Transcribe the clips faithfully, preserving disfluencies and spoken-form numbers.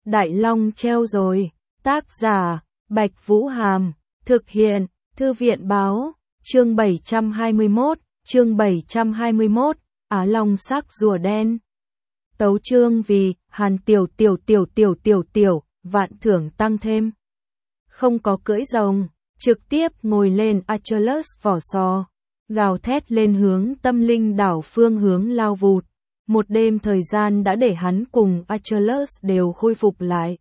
Đại Long treo rồi. Tác giả, Bạch Vũ Hàm. Thực hiện, Thư viện Báo. Chương bảy trăm hai mươi mốt, chương bảy trăm hai mươi mốt, Á Long sắc rùa đen. Tấu chương vì, Hàn tiểu tiểu tiểu tiểu tiểu tiểu, vạn thưởng tăng thêm. Không có cưỡi rồng, trực tiếp ngồi lên Achilles vỏ sò, gào thét lên hướng Tâm Linh đảo phương hướng lao vụt. Một đêm thời gian đã để hắn cùng Achilles đều khôi phục lại.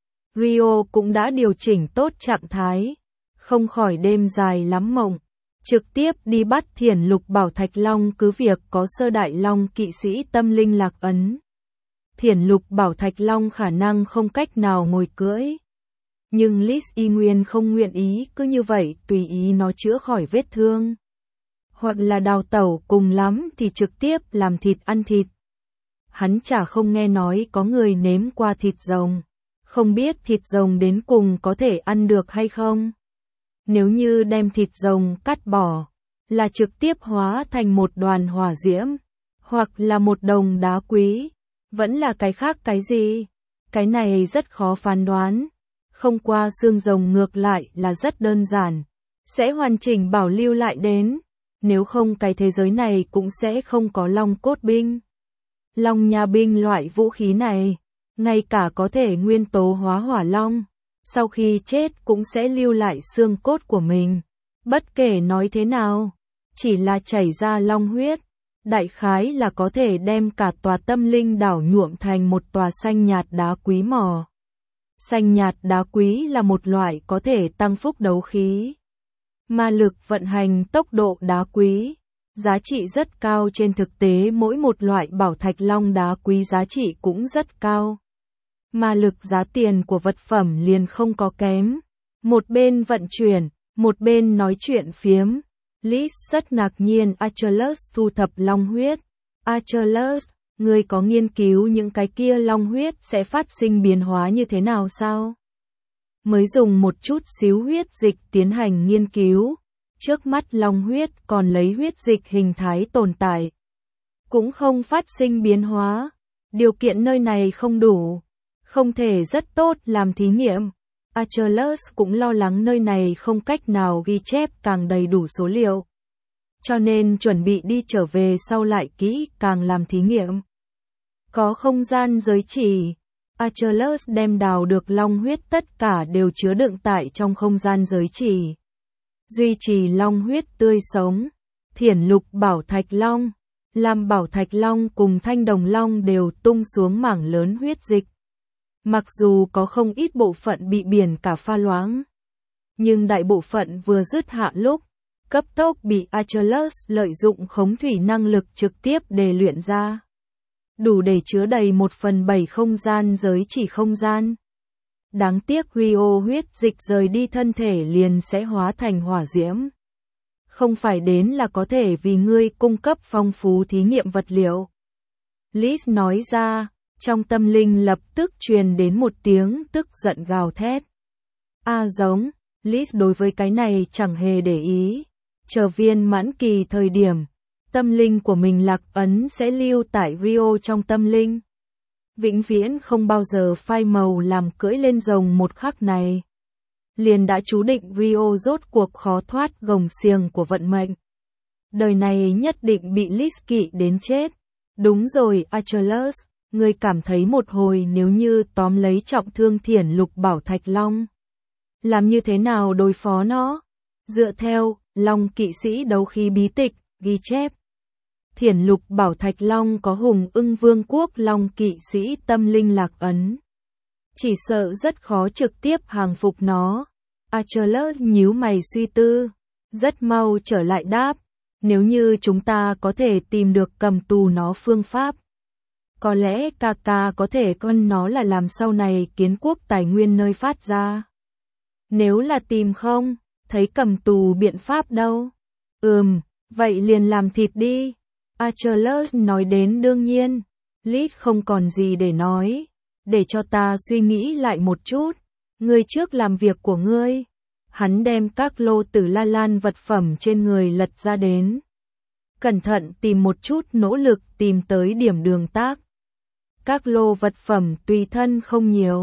Rio cũng đã điều chỉnh tốt trạng thái, không khỏi đêm dài lắm mộng. Trực tiếp đi bắt Thiển Lục Bảo Thạch Long, cứ việc có Sơ Đại Long kỵ sĩ Tâm Linh lạc ấn. Thiển Lục Bảo Thạch Long khả năng không cách nào ngồi cưỡi. Nhưng Lis y nguyên không nguyện ý cứ như vậy tùy ý nó chữa khỏi vết thương. Hoặc là đào tẩu, cùng lắm thì trực tiếp làm thịt ăn thịt. Hắn chả không nghe nói có người nếm qua thịt rồng. Không biết thịt rồng đến cùng có thể ăn được hay không. Nếu như đem thịt rồng cắt bỏ, là trực tiếp hóa thành một đoàn hỏa diễm, hoặc là một đồng đá quý, vẫn là cái khác cái gì? Cái này rất khó phán đoán. Không qua xương rồng ngược lại là rất đơn giản, sẽ hoàn chỉnh bảo lưu lại đến, nếu không cái thế giới này cũng sẽ không có long cốt binh. Long nha binh loại vũ khí này, ngay cả có thể nguyên tố hóa hỏa long, sau khi chết cũng sẽ lưu lại xương cốt của mình. Bất kể nói thế nào, chỉ là chảy ra long huyết, đại khái là có thể đem cả tòa Tâm Linh đảo nhuộm thành một tòa xanh nhạt đá quý mỏ. Xanh nhạt đá quý là một loại có thể tăng phúc đấu khí, ma lực vận hành tốc độ đá quý, giá trị rất cao. Trên thực tế mỗi một loại bảo thạch long đá quý giá trị cũng rất cao. Ma lực giá tiền của vật phẩm liền không có kém. Một bên vận chuyển, một bên nói chuyện phiếm. Lis rất ngạc nhiên Achilles thu thập long huyết. Achilles, ngươi có nghiên cứu những cái kia long huyết sẽ phát sinh biến hóa như thế nào sao? Mới dùng một chút xíu huyết dịch tiến hành nghiên cứu. Trước mắt long huyết còn lấy huyết dịch hình thái tồn tại. Cũng không phát sinh biến hóa. Điều kiện nơi này không đủ. Không thể rất tốt làm thí nghiệm. Achilles cũng lo lắng nơi này không cách nào ghi chép càng đầy đủ số liệu. Cho nên chuẩn bị đi trở về sau lại kỹ càng làm thí nghiệm. Có không gian giới chỉ. Achilles đem đào được long huyết tất cả đều chứa đựng tại trong không gian giới chỉ. Duy trì long huyết tươi sống. Thiển Lục Bảo Thạch Long, làm Bảo Thạch Long cùng Thanh Đồng Long đều tung xuống mảng lớn huyết dịch. Mặc dù có không ít bộ phận bị biển cả pha loãng, nhưng đại bộ phận vừa dứt hạ lúc, cấp tốc bị Achilles lợi dụng khống thủy năng lực trực tiếp đề luyện ra. Đủ để chứa đầy một phần bảy không gian giới chỉ không gian. Đáng tiếc Rio huyết dịch rời đi thân thể liền sẽ hóa thành hỏa diễm. Không phải đến là có thể vì ngươi cung cấp phong phú thí nghiệm vật liệu. Lis nói ra, trong tâm linh lập tức truyền đến một tiếng tức giận gào thét. A giống, Lis đối với cái này chẳng hề để ý. Chờ viên mãn kỳ thời điểm, tâm linh của mình lạc ấn sẽ lưu tại Rio trong tâm linh. Vĩnh viễn không bao giờ phai màu làm cưỡi lên rồng một khắc này. Liền đã chú định Rio rốt cuộc khó thoát gồng xiềng của vận mệnh. Đời này nhất định bị Lis kỵ đến chết. Đúng rồi Achilles, ngươi cảm thấy một hồi nếu như tóm lấy trọng thương Thiển Lục Bảo Thạch Long. Làm như thế nào đối phó nó? Dựa theo Long kỵ sĩ đấu khí bí tịch, ghi chép. Thiển Lục Bảo Thạch Long có Hùng Ưng Vương quốc Long kỵ sĩ Tâm Linh lạc ấn. Chỉ sợ rất khó trực tiếp hàng phục nó. Achilles nhíu mày suy tư, rất mau trở lại đáp, nếu như chúng ta có thể tìm được cầm tù nó phương pháp. Có lẽ ca ca có thể con nó là làm sau này kiến quốc tài nguyên nơi phát ra. Nếu là tìm không, thấy cầm tù biện pháp đâu. Ừm, vậy liền làm thịt đi. Achilles nói đến đương nhiên. Lis không còn gì để nói. Để cho ta suy nghĩ lại một chút. Ngươi trước làm việc của ngươi. Hắn đem các lô tử la lan vật phẩm trên người lật ra đến. Cẩn thận tìm một chút, nỗ lực tìm tới điểm đường tác. Các lô vật phẩm tùy thân không nhiều,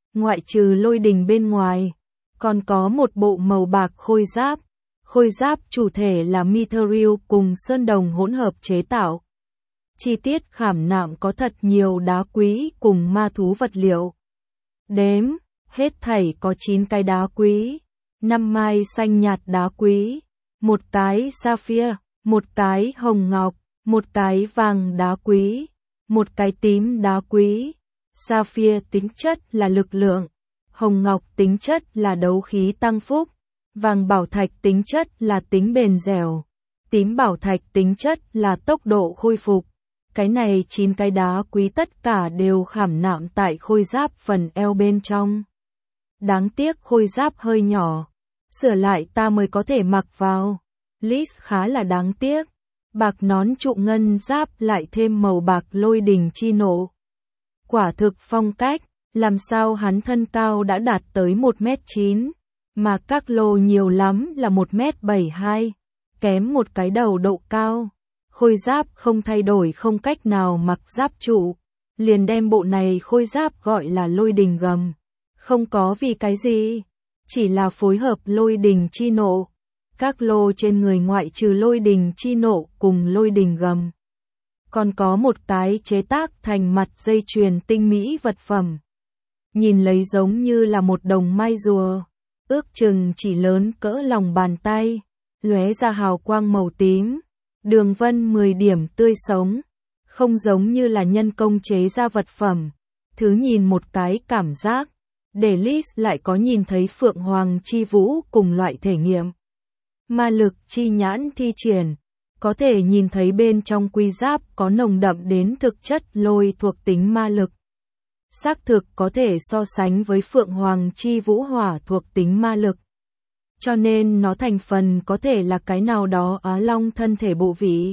ngoại trừ lôi đình bên ngoài, còn có một bộ màu bạc khôi giáp. Khôi giáp chủ thể là mithril cùng sơn đồng hỗn hợp chế tạo. Chi tiết khảm nạm có thật nhiều đá quý cùng ma thú vật liệu. Đếm, hết thảy có chín cái đá quý, năm mai xanh nhạt đá quý, một cái sapphire, một cái hồng ngọc, một cái vàng đá quý, một cái tím đá quý. Sapphire tính chất là lực lượng, hồng ngọc tính chất là đấu khí tăng phúc, vàng bảo thạch tính chất là tính bền dẻo, tím bảo thạch tính chất là tốc độ khôi phục. Cái này chín cái đá quý tất cả đều khảm nạm tại khôi giáp phần eo bên trong. Đáng tiếc khôi giáp hơi nhỏ, sửa lại ta mới có thể mặc vào. Liz khá là đáng tiếc. Bạc nón trụ ngân giáp lại thêm màu bạc lôi đình chi nộ. Quả thực phong cách, làm sao hắn thân cao đã đạt tới một mét chín, mà các lô nhiều lắm là một mét bảy mươi hai, kém một cái đầu độ cao. Khôi giáp không thay đổi không cách nào mặc giáp trụ, liền đem bộ này khôi giáp gọi là lôi đình gầm. Không có vì cái gì, chỉ là phối hợp lôi đình chi nộ. Các lô trên người ngoại trừ lôi đình chi nộ cùng lôi đình gầm, còn có một cái chế tác thành mặt dây chuyền tinh mỹ vật phẩm. Nhìn lấy giống như là một đồng mai rùa, ước chừng chỉ lớn cỡ lòng bàn tay, lóe ra hào quang màu tím, đường vân mười điểm tươi sống, không giống như là nhân công chế ra vật phẩm. Thứ nhìn một cái cảm giác, để Liz lại có nhìn thấy Phượng Hoàng chi vũ cùng loại thể nghiệm. Ma lực chi nhãn thi triển, có thể nhìn thấy bên trong quy giáp có nồng đậm đến thực chất lôi thuộc tính ma lực. Xác thực có thể so sánh với Phượng Hoàng chi vũ hỏa thuộc tính ma lực. Cho nên nó thành phần có thể là cái nào đó Á Long thân thể bộ vị.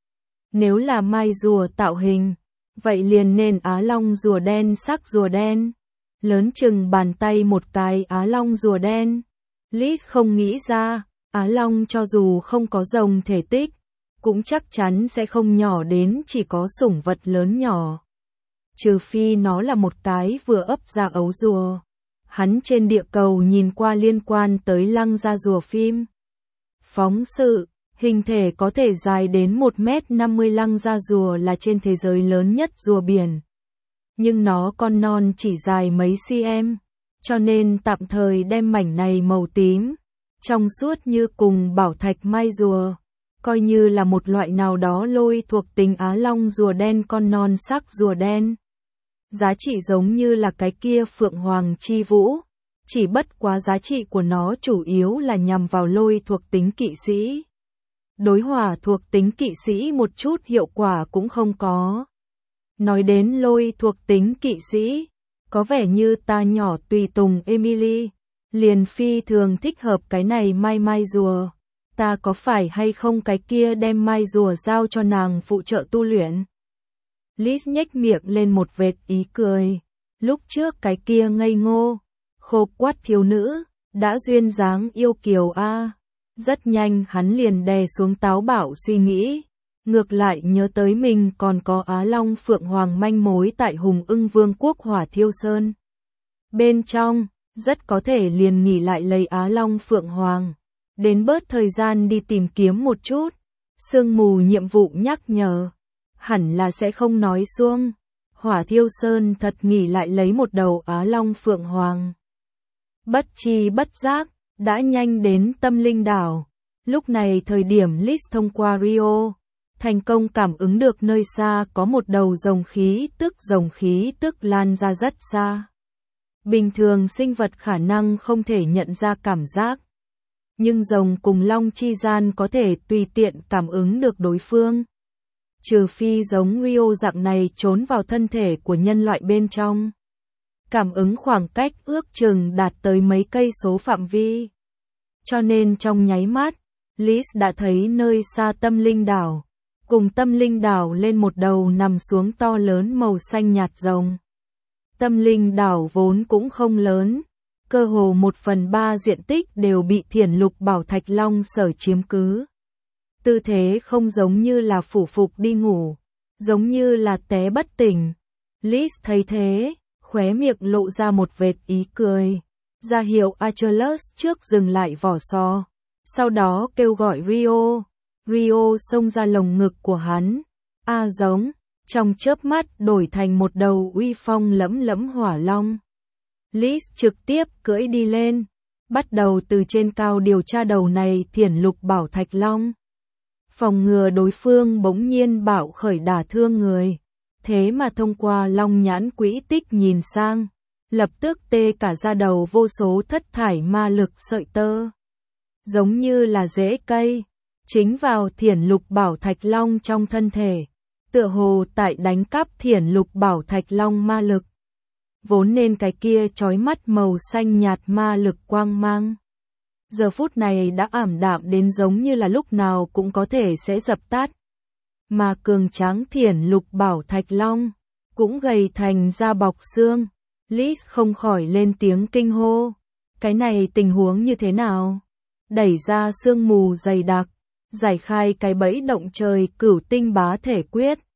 Nếu là mai rùa tạo hình, vậy liền nên Á Long rùa đen sắc rùa đen. Lớn chừng bàn tay một cái Á Long rùa đen. Liz không nghĩ ra, Á Long cho dù không có rồng thể tích, cũng chắc chắn sẽ không nhỏ đến chỉ có sủng vật lớn nhỏ. Trừ phi nó là một cái vừa ấp ra ấu rùa. Hắn trên địa cầu nhìn qua liên quan tới lăng gia rùa phim. Phóng sự, hình thể có thể dài đến một mét năm mươi lăng gia rùa là trên thế giới lớn nhất rùa biển. Nhưng nó con non chỉ dài mấy cm, cho nên tạm thời đem mảnh này màu tím, trong suốt như cùng bảo thạch mai rùa, coi như là một loại nào đó lôi thuộc tính Á Long rùa đen con non sắc rùa đen. Giá trị giống như là cái kia Phượng Hoàng chi vũ, chỉ bất quá giá trị của nó chủ yếu là nhằm vào lôi thuộc tính kỵ sĩ. Đối hỏa thuộc tính kỵ sĩ một chút hiệu quả cũng không có. Nói đến lôi thuộc tính kỵ sĩ, có vẻ như ta nhỏ tùy tùng Emily, liền phi thường thích hợp cái này mai mai rùa. Ta có phải hay không cái kia đem mai rùa giao cho nàng phụ trợ tu luyện? Liz nhếch miệng lên một vệt ý cười. Lúc trước cái kia ngây ngô, khô quắt thiếu nữ, đã duyên dáng yêu kiều a. Rất nhanh hắn liền đè xuống táo bạo suy nghĩ. Ngược lại nhớ tới mình còn có Á Long Phượng Hoàng manh mối tại Hùng Ưng Vương quốc Hỏa Thiêu Sơn. Bên trong, rất có thể liền nghỉ lại lấy Á Long Phượng Hoàng. Đến bớt thời gian đi tìm kiếm một chút. Sương mù nhiệm vụ nhắc nhở. Hẳn là sẽ không nói xuông. Hỏa Thiêu Sơn thật nghỉ lại lấy một đầu Á Long Phượng Hoàng. Bất chi bất giác, đã nhanh đến Tâm Linh Đảo. Lúc này thời điểm Liz thông qua Rio, thành công cảm ứng được nơi xa có một đầu rồng khí tức rồng khí tức lan ra rất xa. Bình thường sinh vật khả năng không thể nhận ra cảm giác. Nhưng rồng cùng long chi gian có thể tùy tiện cảm ứng được đối phương. Trừ phi giống Rio dạng này trốn vào thân thể của nhân loại bên trong. Cảm ứng khoảng cách ước chừng đạt tới mấy cây số phạm vi. Cho nên trong nháy mắt, Liz đã thấy nơi xa Tâm Linh Đảo. Cùng Tâm Linh Đảo lên một đầu nằm xuống to lớn màu xanh nhạt rồng. Tâm Linh Đảo vốn cũng không lớn. Cơ hồ một phần ba diện tích đều bị Thiển Lục Bảo Thạch Long sở chiếm cứ. Tư thế không giống như là phủ phục đi ngủ, giống như là té bất tỉnh. Liz thấy thế, khóe khóe miệng lộ ra một vệt ý cười, ra hiệu Achilles trước dừng lại vỏ sò, sau đó kêu gọi Rio. Rio xông ra lồng ngực của hắn, a giống, trong chớp mắt đổi thành một đầu uy phong lẫm lẫm hỏa long. Lis trực tiếp cưỡi đi lên, bắt đầu từ trên cao điều tra đầu này Thiển Lục Bảo Thạch Long. Phòng ngừa đối phương bỗng nhiên bạo khởi đả thương người, thế mà thông qua long nhãn quỹ tích nhìn sang, lập tức tê cả da đầu vô số thất thải ma lực sợi tơ. Giống như là rễ cây, chính vào Thiển Lục Bảo Thạch Long trong thân thể, tựa hồ tại đánh cắp Thiển Lục Bảo Thạch Long ma lực. Vốn nên cái kia chói mắt màu xanh nhạt ma lực quang mang, giờ phút này đã ảm đạm đến giống như là lúc nào cũng có thể sẽ dập tắt. Mà cường tráng Thiển Lục Bảo Thạch Long cũng gầy thành da bọc xương. Lis không khỏi lên tiếng kinh hô. Cái này tình huống như thế nào? Đẩy ra sương mù dày đặc, giải khai cái bẫy động trời cửu tinh bá thể quyết.